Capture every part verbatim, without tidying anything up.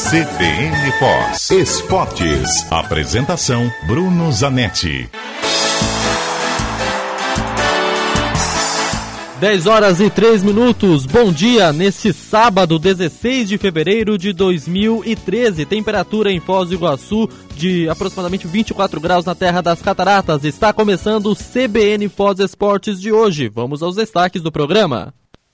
C B N Foz Esportes. Apresentação Bruno Zanetti. dez horas e três minutos, bom dia, neste sábado, dezesseis de fevereiro de dois mil e treze, temperatura em Foz do Iguaçu de aproximadamente vinte e quatro graus na Terra das Cataratas. Está começando o C B N Foz Esportes de hoje. Vamos aos destaques do programa.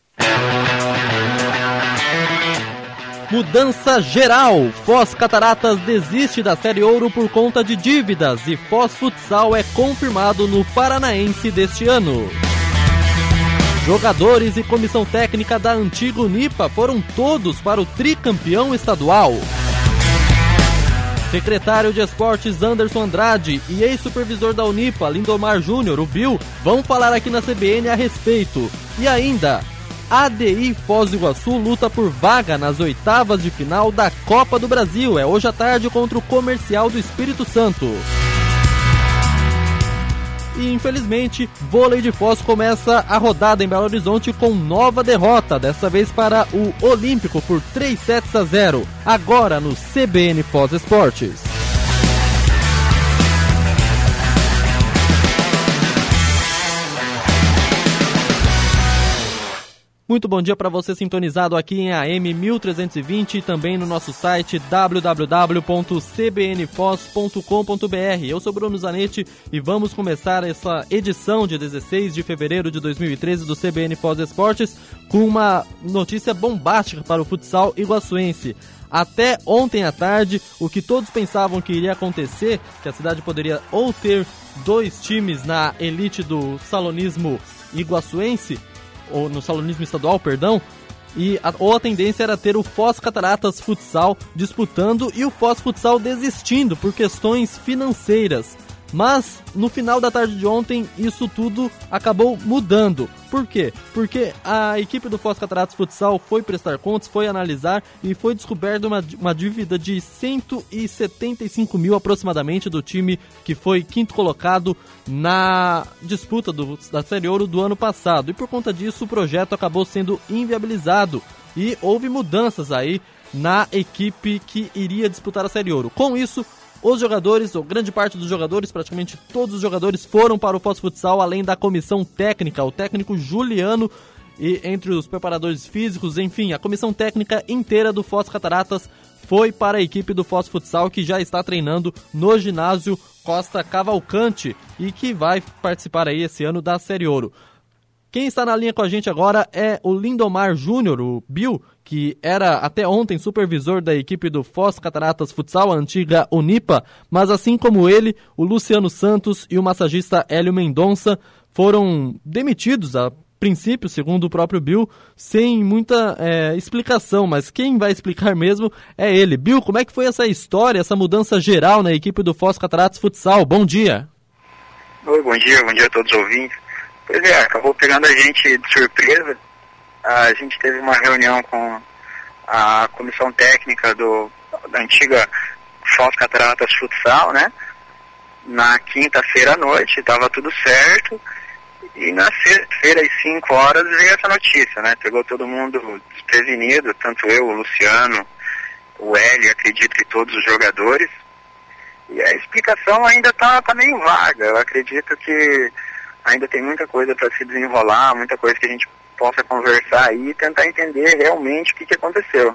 Mudança geral, Foz Cataratas desiste da Série Ouro por conta de dívidas e Foz Futsal é confirmado no Paranaense deste ano. Jogadores e comissão técnica da antiga Unipa foram todos para o tricampeão estadual. Secretário de Esportes Anderson Andrade e ex-supervisor da Unipa, Lindomar Júnior, o Bill, vão falar aqui na C B N a respeito. E ainda, A D I Foz do Iguaçu luta por vaga nas oitavas de final da Copa do Brasil. É hoje à tarde contra o Comercial do Espírito Santo. E infelizmente, vôlei de Foz começa a rodada em Belo Horizonte com nova derrota, dessa vez para o Olímpico por três sets a zero, agora no C B N Foz Esportes. Muito bom dia para você sintonizado aqui em A M mil trezentos e vinte e também no nosso site w w w ponto c b n foz ponto com ponto b r. Eu sou Bruno Zanetti e vamos começar essa edição de dezesseis de fevereiro de dois mil e treze do C B N Foz Esportes com uma notícia bombástica para o futsal iguaçuense. Até ontem à tarde, o que todos pensavam que iria acontecer, que a cidade poderia ou ter dois times na elite do salonismo iguaçuense, ou no salonismo estadual, perdão, e a, ou a tendência era ter o Foz Cataratas Futsal disputando e o Foz Futsal desistindo por questões financeiras. Mas no final da tarde de ontem isso tudo acabou mudando. Por quê? Porque a equipe do Foz Cataratas Futsal foi prestar contas, foi analisar e foi descoberta uma, uma dívida de cento e setenta e cinco mil aproximadamente do time que foi quinto colocado na disputa do, da Série Ouro do ano passado. E por conta disso o projeto acabou sendo inviabilizado e houve mudanças aí na equipe que iria disputar a Série Ouro. Com isso, os jogadores, ou grande parte dos jogadores, praticamente todos os jogadores foram para o Foz Futsal, além da comissão técnica, o técnico Juliano, e entre os preparadores físicos, enfim, a comissão técnica inteira do Foz Cataratas foi para a equipe do Foz Futsal, que já está treinando no ginásio Costa Cavalcante e que vai participar aí esse ano da Série Ouro. Quem está na linha com a gente agora é o Lindomar Júnior, o Bill, que era até ontem supervisor da equipe do Foz Cataratas Futsal, a antiga Unipa, mas assim como ele, o Luciano Santos e o massagista Hélio Mendonça foram demitidos a princípio, segundo o próprio Bill, sem muita é, explicação, mas quem vai explicar mesmo é ele. Bill, como é que foi essa história, essa mudança geral na equipe do Foz Cataratas Futsal? Bom dia. Oi, bom dia, bom dia a todos os ouvintes. Pois é, acabou pegando a gente de surpresa. A gente teve uma reunião com a comissão técnica do, da antiga Foz Cataratas Futsal, né? Na quinta-feira à noite, estava tudo certo. E na sexta-feira, às cinco horas, veio essa notícia, né? Pegou todo mundo desprevenido, tanto eu, o Luciano, o Hélio, acredito que todos os jogadores. E a explicação ainda está tá meio vaga. Eu acredito que ainda tem muita coisa para se desenrolar, muita coisa que a gente possa conversar aí e tentar entender realmente o que, que aconteceu.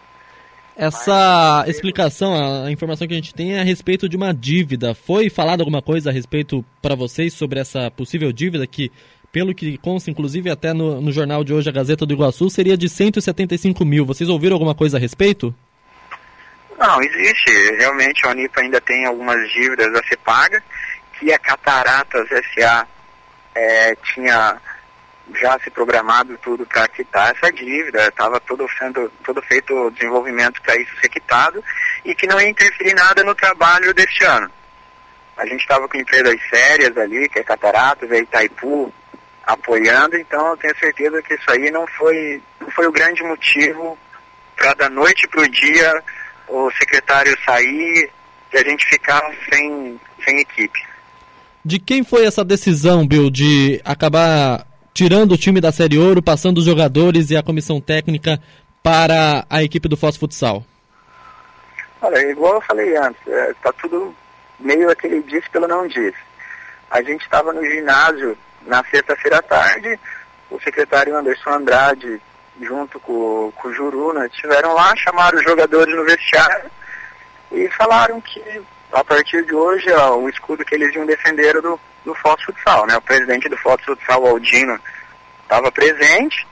Essa Mas, explicação, a informação que a gente tem é a respeito de uma dívida. Foi falado alguma coisa a respeito para vocês sobre essa possível dívida que, pelo que consta, inclusive até no, no jornal de hoje, a Gazeta do Iguaçu, seria de cento e setenta e cinco mil. Vocês ouviram alguma coisa a respeito? Não, existe. Realmente a Unipa ainda tem algumas dívidas a ser pagas, que a Cataratas S A É, tinha já se programado tudo para quitar essa dívida, estava todo sendo todo feito o desenvolvimento para isso ser quitado e que não ia interferir nada no trabalho deste ano. A gente estava com empresas sérias ali, que é Cataratas, é Itaipu, apoiando, então eu tenho certeza que isso aí não foi, não foi o grande motivo para da noite para o dia o secretário sair e a gente ficar sem, sem equipe. De quem foi essa decisão, Bill, de acabar tirando o time da Série Ouro, passando os jogadores e a comissão técnica para a equipe do Foz Futsal? Olha, igual eu falei antes, está é, tudo meio aquele disse pelo não disse. A gente estava no ginásio na sexta-feira à tarde, o secretário Anderson Andrade, junto com, com o Juruna, estiveram lá, chamaram os jogadores no vestiário e falaram que a partir de hoje ó, o escudo que eles iam defender era do, do Foz Futsal, né? O presidente do Foz Futsal, o Aldino, estava presente,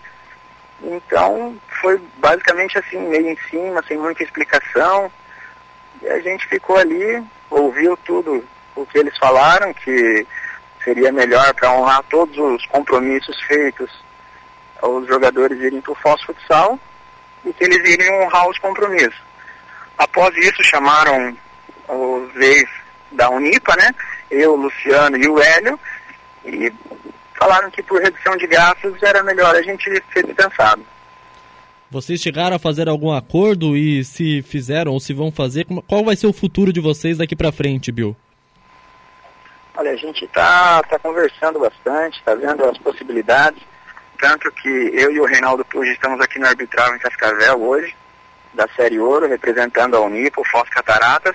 então foi basicamente assim, meio em cima, sem muita explicação, e a gente ficou ali, ouviu tudo o que eles falaram, que seria melhor para honrar todos os compromissos feitos os jogadores irem para o Foz Futsal e que eles iriam honrar os compromissos. Após isso, chamaram os ex da Unipa, né? Eu, o Luciano e o Hélio, e falaram que por redução de gastos era melhor a gente ser dispensado. Vocês chegaram a fazer algum acordo e se fizeram ou se vão fazer, qual vai ser o futuro de vocês daqui para frente, Bill? Olha, a gente está tá conversando bastante, está vendo as possibilidades, tanto que eu e o Reinaldo Puig estamos aqui no arbitral em Cascavel hoje, da Série Ouro, representando a Unipa, o Foz Cataratas,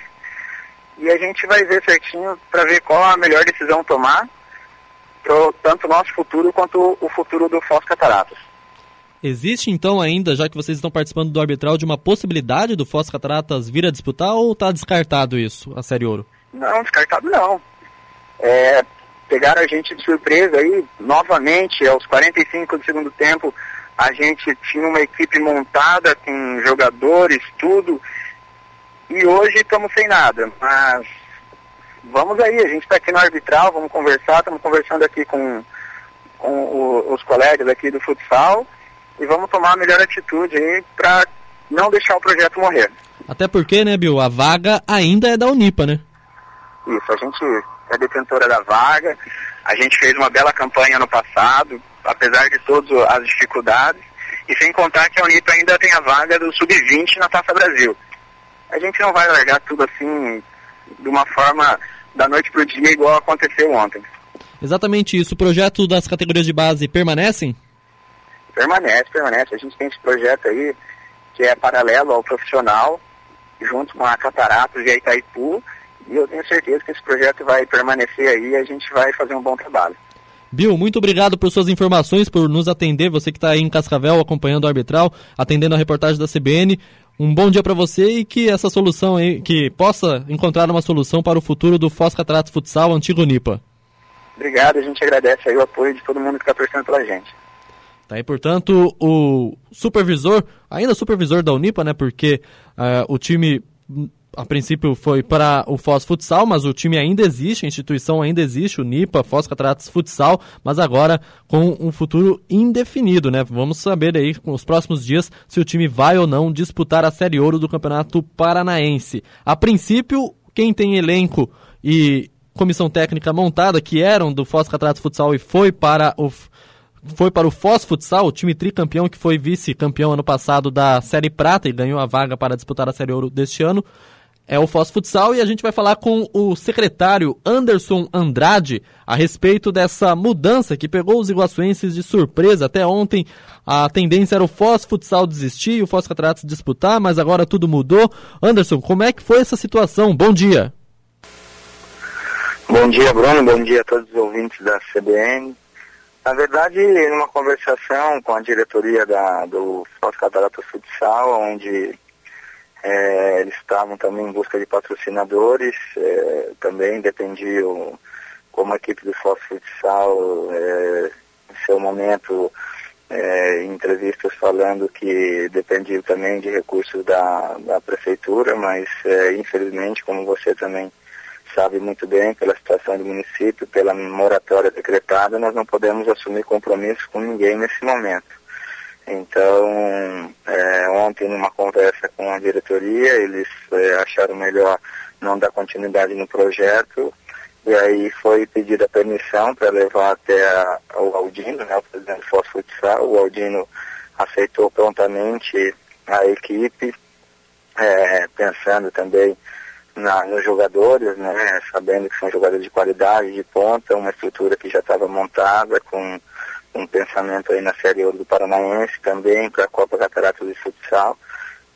e a gente vai ver certinho para ver qual a melhor decisão tomar, pro, tanto o nosso futuro quanto o futuro do Foz Cataratas. Existe então ainda, já que vocês estão participando do arbitral, de uma possibilidade do Foz Cataratas vir a disputar ou está descartado isso, a Série Ouro? Não, descartado não. É, pegaram a gente de surpresa aí, novamente, aos quarenta e cinco do segundo tempo, a gente tinha uma equipe montada com jogadores, tudo, e hoje estamos sem nada, mas vamos aí, a gente está aqui no arbitral, vamos conversar, estamos conversando aqui com, com o, os colegas aqui do futsal, e vamos tomar a melhor atitude aí para não deixar o projeto morrer. Até porque, né, Bill, a vaga ainda é da Unipa, né? Isso, a gente é detentora da vaga, a gente fez uma bela campanha no passado, apesar de todas as dificuldades, e sem contar que a Unipa ainda tem a vaga do sub vinte na Taça Brasil. A gente não vai largar tudo assim, de uma forma da noite pro dia, igual aconteceu ontem. Exatamente isso. O projeto das categorias de base permanecem? Permanece, permanece. A gente tem esse projeto aí, que é paralelo ao profissional, junto com a Cataratas e a Itaipu, e eu tenho certeza que esse projeto vai permanecer aí e a gente vai fazer um bom trabalho. Bill, muito obrigado por suas informações, por nos atender, você que está aí em Cascavel acompanhando o arbitral, atendendo a reportagem da C B N. Um bom dia para você e que essa solução aí, que possa encontrar uma solução para o futuro do Foz Cataratas Futsal, antigo Unipa. Obrigado, a gente agradece aí o apoio de todo mundo que está torcendo pela gente. Tá aí, portanto, o supervisor, ainda supervisor da Unipa, né, porque uh, o time, a princípio, foi para o Foz Futsal, mas o time ainda existe, a instituição ainda existe, o Unipa, Foz Cataratas Futsal, mas agora com um futuro indefinido, né? Vamos saber aí, nos próximos dias, se o time vai ou não disputar a Série Ouro do Campeonato Paranaense. A princípio, quem tem elenco e comissão técnica montada, que eram do Foz Cataratas Futsal e foi para o... Foi para o Foz Futsal, o time tricampeão que foi vice-campeão ano passado da Série Prata e ganhou a vaga para disputar a Série Ouro deste ano. É o Foz Futsal e a gente vai falar com o secretário Anderson Andrade a respeito dessa mudança que pegou os iguaçuenses de surpresa. Até ontem a tendência era o Foz Futsal desistir e o Foz Cataratas disputar, mas agora tudo mudou. Anderson, como é que foi essa situação? Bom dia. Bom dia, Bruno. Bom dia a todos os ouvintes da C B N. Na verdade, numa conversação com a diretoria da, do Foz Cataratas Futsal, onde é, eles estavam também em busca de patrocinadores, é, também dependiam, como a equipe do Foz Futsal, é, em seu momento, é, em entrevistas falando que dependiam também de recursos da, da prefeitura, mas é, infelizmente, como você também sabe muito bem, pela situação do município, pela moratória decretada, nós não podemos assumir compromisso com ninguém nesse momento. Então, é, ontem, numa conversa com a diretoria, eles é, acharam melhor não dar continuidade no projeto, e aí foi pedida a permissão para levar até a, o Aldino, né, o presidente do Foz Futsal. O Aldino aceitou prontamente a equipe, é, pensando também Na, nos jogadores, né, sabendo que são jogadores de qualidade, de ponta, uma estrutura que já estava montada, com um pensamento aí na Série Ouro do Paranaense, também para a Copa Cataratas de Futsal.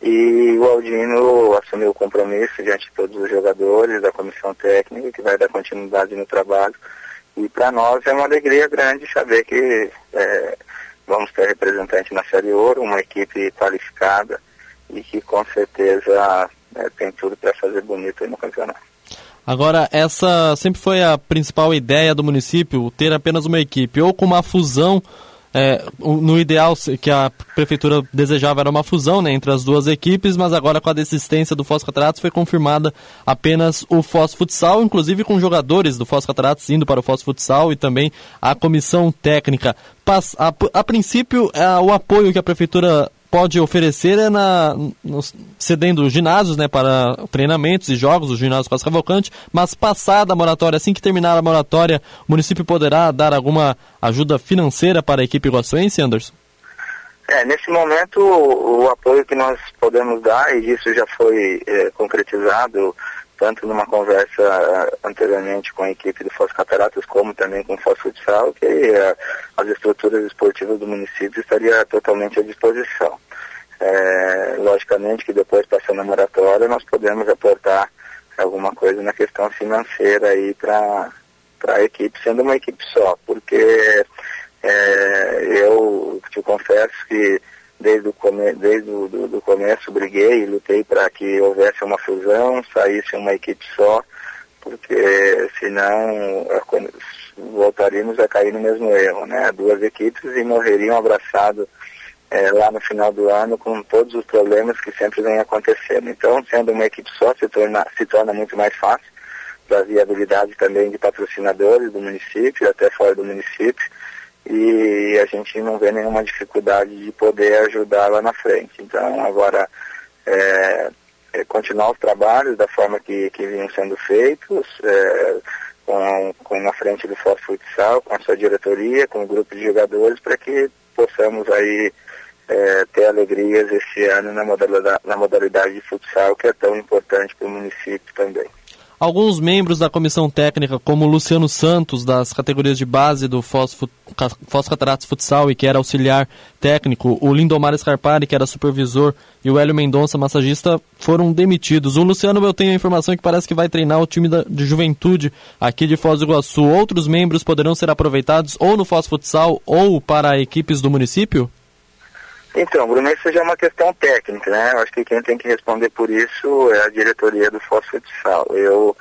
e o Aldino assumiu o compromisso diante de todos os jogadores, da comissão técnica, que vai dar continuidade no trabalho. E para nós é uma alegria grande saber que é, vamos ter representante na Série Ouro, uma equipe qualificada e que com certeza é, tem tudo para fazer bonito aí no campeonato. Agora, essa sempre foi a principal ideia do município, ter apenas uma equipe, ou com uma fusão, é, no ideal que a prefeitura desejava era uma fusão, né, entre as duas equipes, mas agora com a desistência do Foz Cataratas foi confirmada apenas o Foz Futsal, inclusive com jogadores do Foz Cataratas indo para o Foz Futsal e também a comissão técnica. A, a, a princípio, é, o apoio que a prefeitura pode oferecer é na, nos, cedendo ginásios, né, para treinamentos e jogos, os ginásios Costa Cavalcante, mas passada a moratória, assim que terminar a moratória, o município poderá dar alguma ajuda financeira para a equipe iguaçuense, Anderson? É, nesse momento o, o apoio que nós podemos dar, e isso já foi é, concretizado tanto numa conversa anteriormente com a equipe do Foz Cataratas, como também com o Foz Futsal, que uh, as estruturas esportivas do município estaria totalmente à disposição. É, logicamente que depois, passando a moratória, nós podemos aportar alguma coisa na questão financeira aí para a equipe, sendo uma equipe só, porque é, eu te confesso que desde o, come, desde o do, do começo briguei e lutei para que houvesse uma fusão, saísse uma equipe só, porque senão voltaríamos a cair no mesmo erro, né? Duas equipes e morreriam abraçados é, lá no final do ano com todos os problemas que sempre vêm acontecendo. Então, sendo uma equipe só, se torna, se torna muito mais fácil para a viabilidade também de patrocinadores do município, até fora do município, e a gente não vê nenhuma dificuldade de poder ajudar lá na frente. Então, agora, é, é continuar os trabalhos da forma que, que vinham sendo feitos, é, com, com na frente do Foz Futsal, com a sua diretoria, com o grupo de jogadores, para que possamos aí é, ter alegrias esse ano na modalidade, na modalidade de futsal, que é tão importante para o município também. Alguns membros da comissão técnica, como o Luciano Santos, das categorias de base do Foz, Foz Cataratas Futsal e que era auxiliar técnico, o Lindomar Scarpari, que era supervisor, e o Hélio Mendonça, massagista, foram demitidos. O Luciano, eu tenho a informação que parece que vai treinar o time da, de juventude aqui de Foz do Iguaçu. Outros membros poderão ser aproveitados ou no Foz Futsal ou para equipes do município? Então, Bruno, isso já é uma questão técnica, né? Eu acho que quem tem que responder por isso é a diretoria do Foz Futsal. Eu,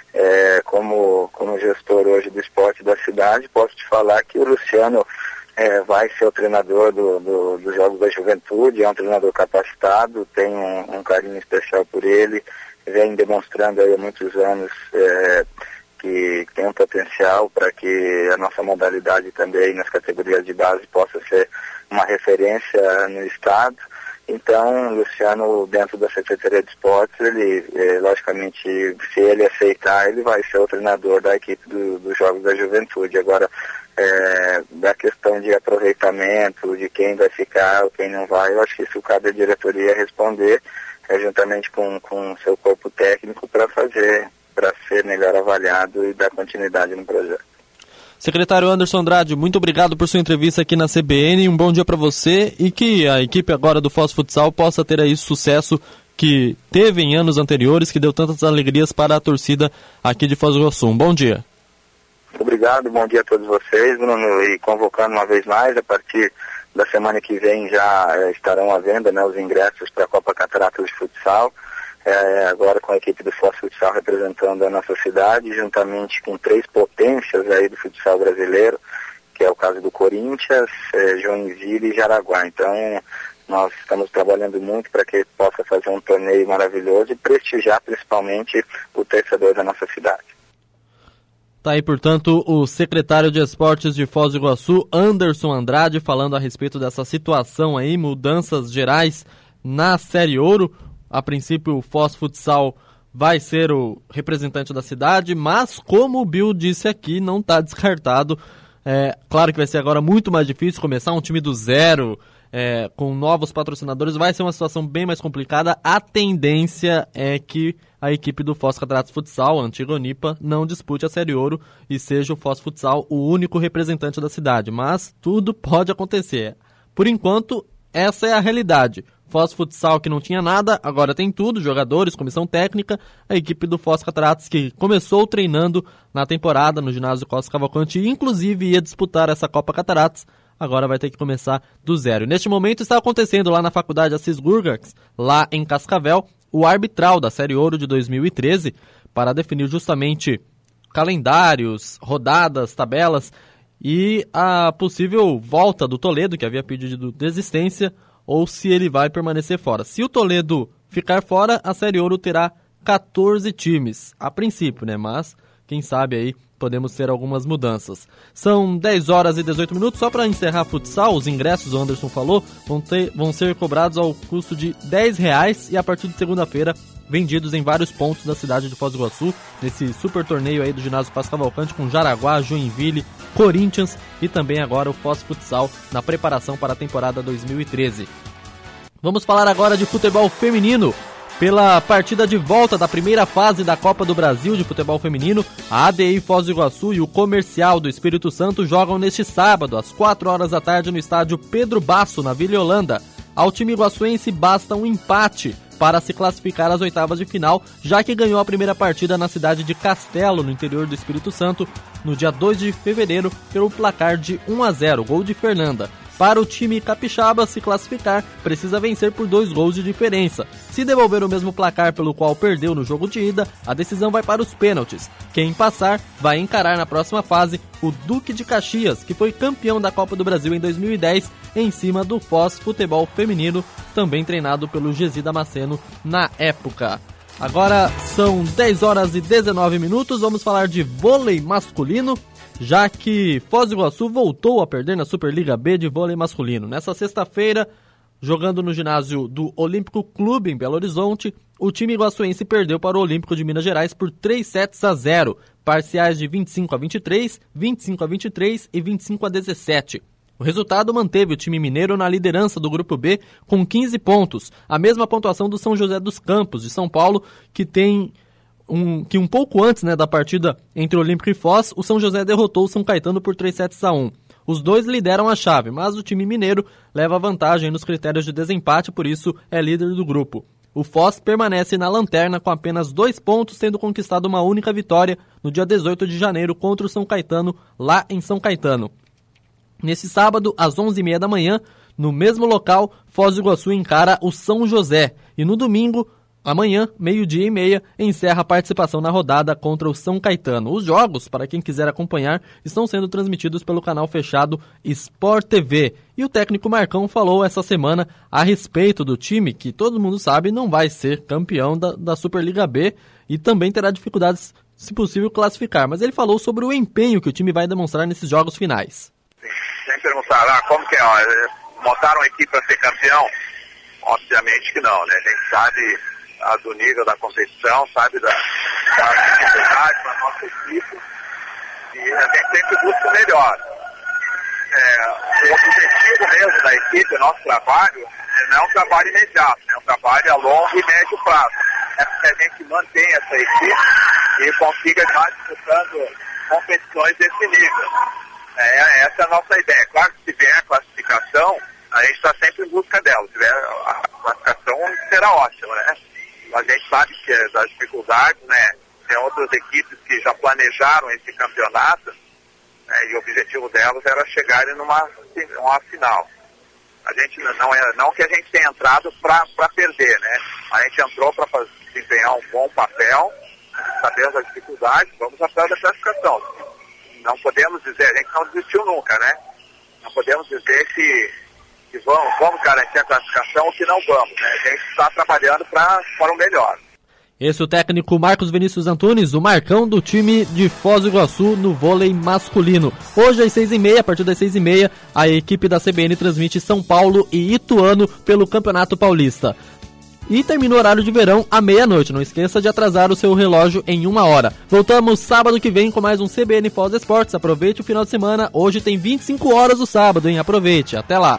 é, como, como gestor hoje do esporte da cidade, posso te falar que o Luciano é, vai ser o treinador do, do, dos Jogos da Juventude, é um treinador capacitado, tem um, um carinho especial por ele, vem demonstrando aí há muitos anos é, que tem um potencial para que a nossa modalidade também nas categorias de base possa ser uma referência no estado. Então, Luciano, dentro da Secretaria de Esportes, ele, é, logicamente, se ele aceitar, ele vai ser o treinador da equipe do, dos Jogos da Juventude. Agora, é, da questão de aproveitamento, de quem vai ficar ou quem não vai, eu acho que isso cabe à diretoria responder, é, juntamente com o seu corpo técnico, para fazer, para ser melhor avaliado e dar continuidade no projeto. Secretário Anderson Andrade, muito obrigado por sua entrevista aqui na C B N, um bom dia para você e que a equipe agora do Foz Futsal possa ter aí sucesso que teve em anos anteriores, que deu tantas alegrias para a torcida aqui de Foz do Iguaçu. Um bom dia. Obrigado, bom dia a todos vocês, Bruno, e convocando uma vez mais, a partir da semana que vem já é, estarão à venda, né, os ingressos para a Copa Cataratas de Futsal. É, agora com a equipe do Foz Futsal representando a nossa cidade, juntamente com três potências aí do futsal brasileiro, que é o caso do Corinthians, é, Joinville e Jaraguá. Então, nós estamos trabalhando muito para que possa fazer um torneio maravilhoso e prestigiar principalmente o torcedor da nossa cidade. Tá aí, portanto, o secretário de Esportes de Foz do Iguaçu, Anderson Andrade, falando a respeito dessa situação aí, mudanças gerais na Série Ouro. A princípio, o Foz Futsal vai ser o representante da cidade, mas como o Bill disse aqui, não está descartado. É, claro que vai ser agora muito mais difícil começar um time do zero, é, com novos patrocinadores, vai ser uma situação bem mais complicada. A tendência é que a equipe do Foz Cataratas Futsal, a antiga Unipa, não dispute a Série Ouro e seja o Foz Futsal o único representante da cidade, mas tudo pode acontecer. Por enquanto, essa é a realidade. Foz Futsal, que não tinha nada, agora tem tudo, jogadores, comissão técnica. A equipe do Foz Cataratas, que começou treinando na temporada no ginásio Costa Cavalcante e inclusive ia disputar essa Copa Cataratas, agora vai ter que começar do zero. E neste momento está acontecendo lá na Faculdade Assis Gurgax, lá em Cascavel, o arbitral da Série Ouro de dois mil e treze, para definir justamente calendários, rodadas, tabelas e a possível volta do Toledo, que havia pedido desistência, ou se ele vai permanecer fora. Se o Toledo ficar fora, a Série Ouro terá catorze times, a princípio, né? Mas, quem sabe aí, podemos ter algumas mudanças. São dez horas e dezoito minutos, só para encerrar futsal, os ingressos, o Anderson falou, vão, ter, vão ser cobrados ao custo de dez reais e a partir de segunda-feira vendidos em vários pontos da cidade de Foz do Iguaçu, nesse super torneio aí do ginásio Costa Cavalcante, com Jaraguá, Joinville, Corinthians e também agora o Foz Futsal na preparação para a temporada dois mil e treze. Vamos falar agora de futebol feminino. Pela partida de volta da primeira fase da Copa do Brasil de futebol feminino, a A D I Foz do Iguaçu e o Comercial do Espírito Santo jogam neste sábado, às quatro horas da tarde, no estádio Pedro Basso, na Vila Holanda. Ao time iguaçuense basta um empate para se classificar às oitavas de final, já que ganhou a primeira partida na cidade de Castelo, no interior do Espírito Santo, no dia dois de fevereiro, pelo placar de um a zero, gol de Fernanda. Para o time capixaba se classificar, precisa vencer por dois gols de diferença. Se devolver o mesmo placar pelo qual perdeu no jogo de ida, a decisão vai para os pênaltis. Quem passar vai encarar na próxima fase o Duque de Caxias, que foi campeão da Copa do Brasil em dois mil e dez, em cima do Foz Futebol Feminino, também treinado pelo Gesi Damasceno na época. Agora são dez horas e dezenove minutos, vamos falar de vôlei masculino, já que Foz do Iguaçu voltou a perder na Superliga B de vôlei masculino. Nessa sexta-feira, jogando no ginásio do Olímpico Clube em Belo Horizonte, o time iguaçuense perdeu para o Olímpico de Minas Gerais por três sets a zero, parciais de vinte e cinco a vinte e três, vinte e cinco a vinte e três e vinte e cinco a dezessete. O resultado manteve o time mineiro na liderança do Grupo B com quinze pontos, a mesma pontuação do São José dos Campos, de São Paulo, que tem... Um, que um pouco antes, né, da partida entre Olímpico e Foz, o São José derrotou o São Caetano por três sets a um. Os dois lideram a chave, mas o time mineiro leva vantagem nos critérios de desempate, por isso é líder do grupo. O Foz permanece na lanterna com apenas dois pontos, tendo conquistado uma única vitória no dia dezoito de janeiro contra o São Caetano, lá em São Caetano. Nesse sábado, às onze e meia da manhã, no mesmo local, Foz do Iguaçu encara o São José. E no domingo, amanhã, meio-dia e meia, encerra a participação na rodada contra o São Caetano. Os jogos, para quem quiser acompanhar, estão sendo transmitidos pelo canal fechado Sport T V. E o técnico Marcão falou essa semana a respeito do time, que todo mundo sabe não vai ser campeão da, da Superliga B e também terá dificuldades, se possível, classificar. Mas ele falou sobre o empenho que o time vai demonstrar nesses jogos finais. Sem perguntar, ah, como que é? Ó, montaram uma equipe para ser campeão? Obviamente que não, né? A gente sabe... A do nível da competição, sabe, da, da dificuldade da nossa equipe, e a gente sempre busca o melhor. É, o objetivo mesmo da equipe, o nosso trabalho, não é um trabalho imediato, é um trabalho a longo e médio prazo. É que a gente mantenha essa equipe e consiga estar disputando competições desse nível. É, essa é a nossa ideia. Claro que se vier a classificação, a gente está sempre em busca dela. Se vier a classificação, será ótimo, né? A gente sabe que das dificuldades, né, tem outras equipes que já planejaram esse campeonato, né, e o objetivo delas era chegarem numa uma final. A gente não é não que a gente tenha entrado para perder, né? A gente entrou para desempenhar um bom papel, sabendo as dificuldades, vamos atrás da classificação. Não podemos dizer, a gente não desistiu nunca, né? Não podemos dizer que que vamos, vamos garantir a classificação ou que não vamos, né? A gente está trabalhando pra, para o melhor. Esse é o técnico Marcos Vinícius Antunes, o Marcão do time de Foz do Iguaçu no vôlei masculino. Hoje às seis e meia, a partir das seis e meia, a equipe da C B N transmite São Paulo e Ituano pelo Campeonato Paulista. E termina o horário de verão à meia-noite. Não esqueça de atrasar o seu relógio em uma hora. Voltamos sábado que vem com mais um C B N Foz Esportes. Aproveite o final de semana. Hoje tem vinte e cinco horas o sábado, hein? Aproveite. Até lá.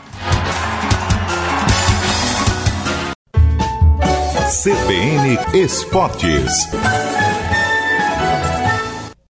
C B N Esportes.